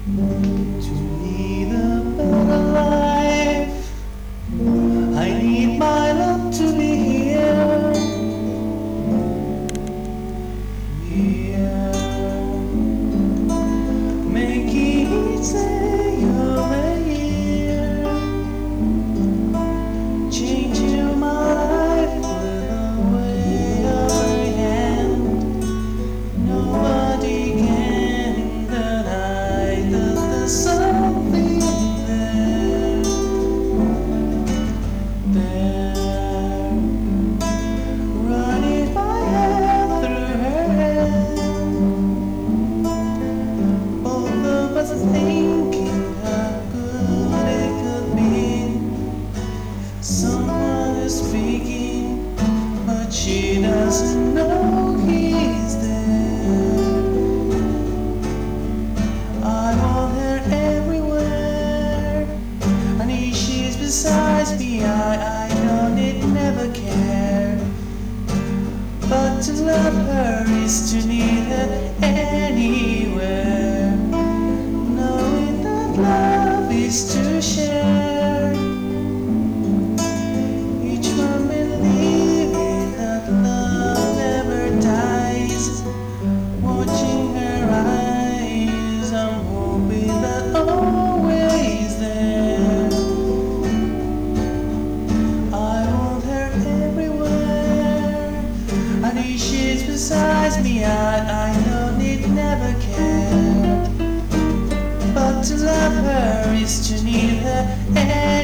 To lead a better life, I need my love to be here, here, making each day of the year, changing my life with a way of her hand. Nobody can deny that there's something there, there, running my hand through her hair. Both of us are thinking how good it could be. Someone is speaking, but she doesn't know he's there. I want her everywhere. I need she's beside me. I don't need never care. But to love her is to need her anywhere. Knowing that love is to share. Each one believing that love never dies. Watching her eyes, I'm hoping that always there. I want her everywhere. I need she's beside me. I don't need never care. But to love her is to need her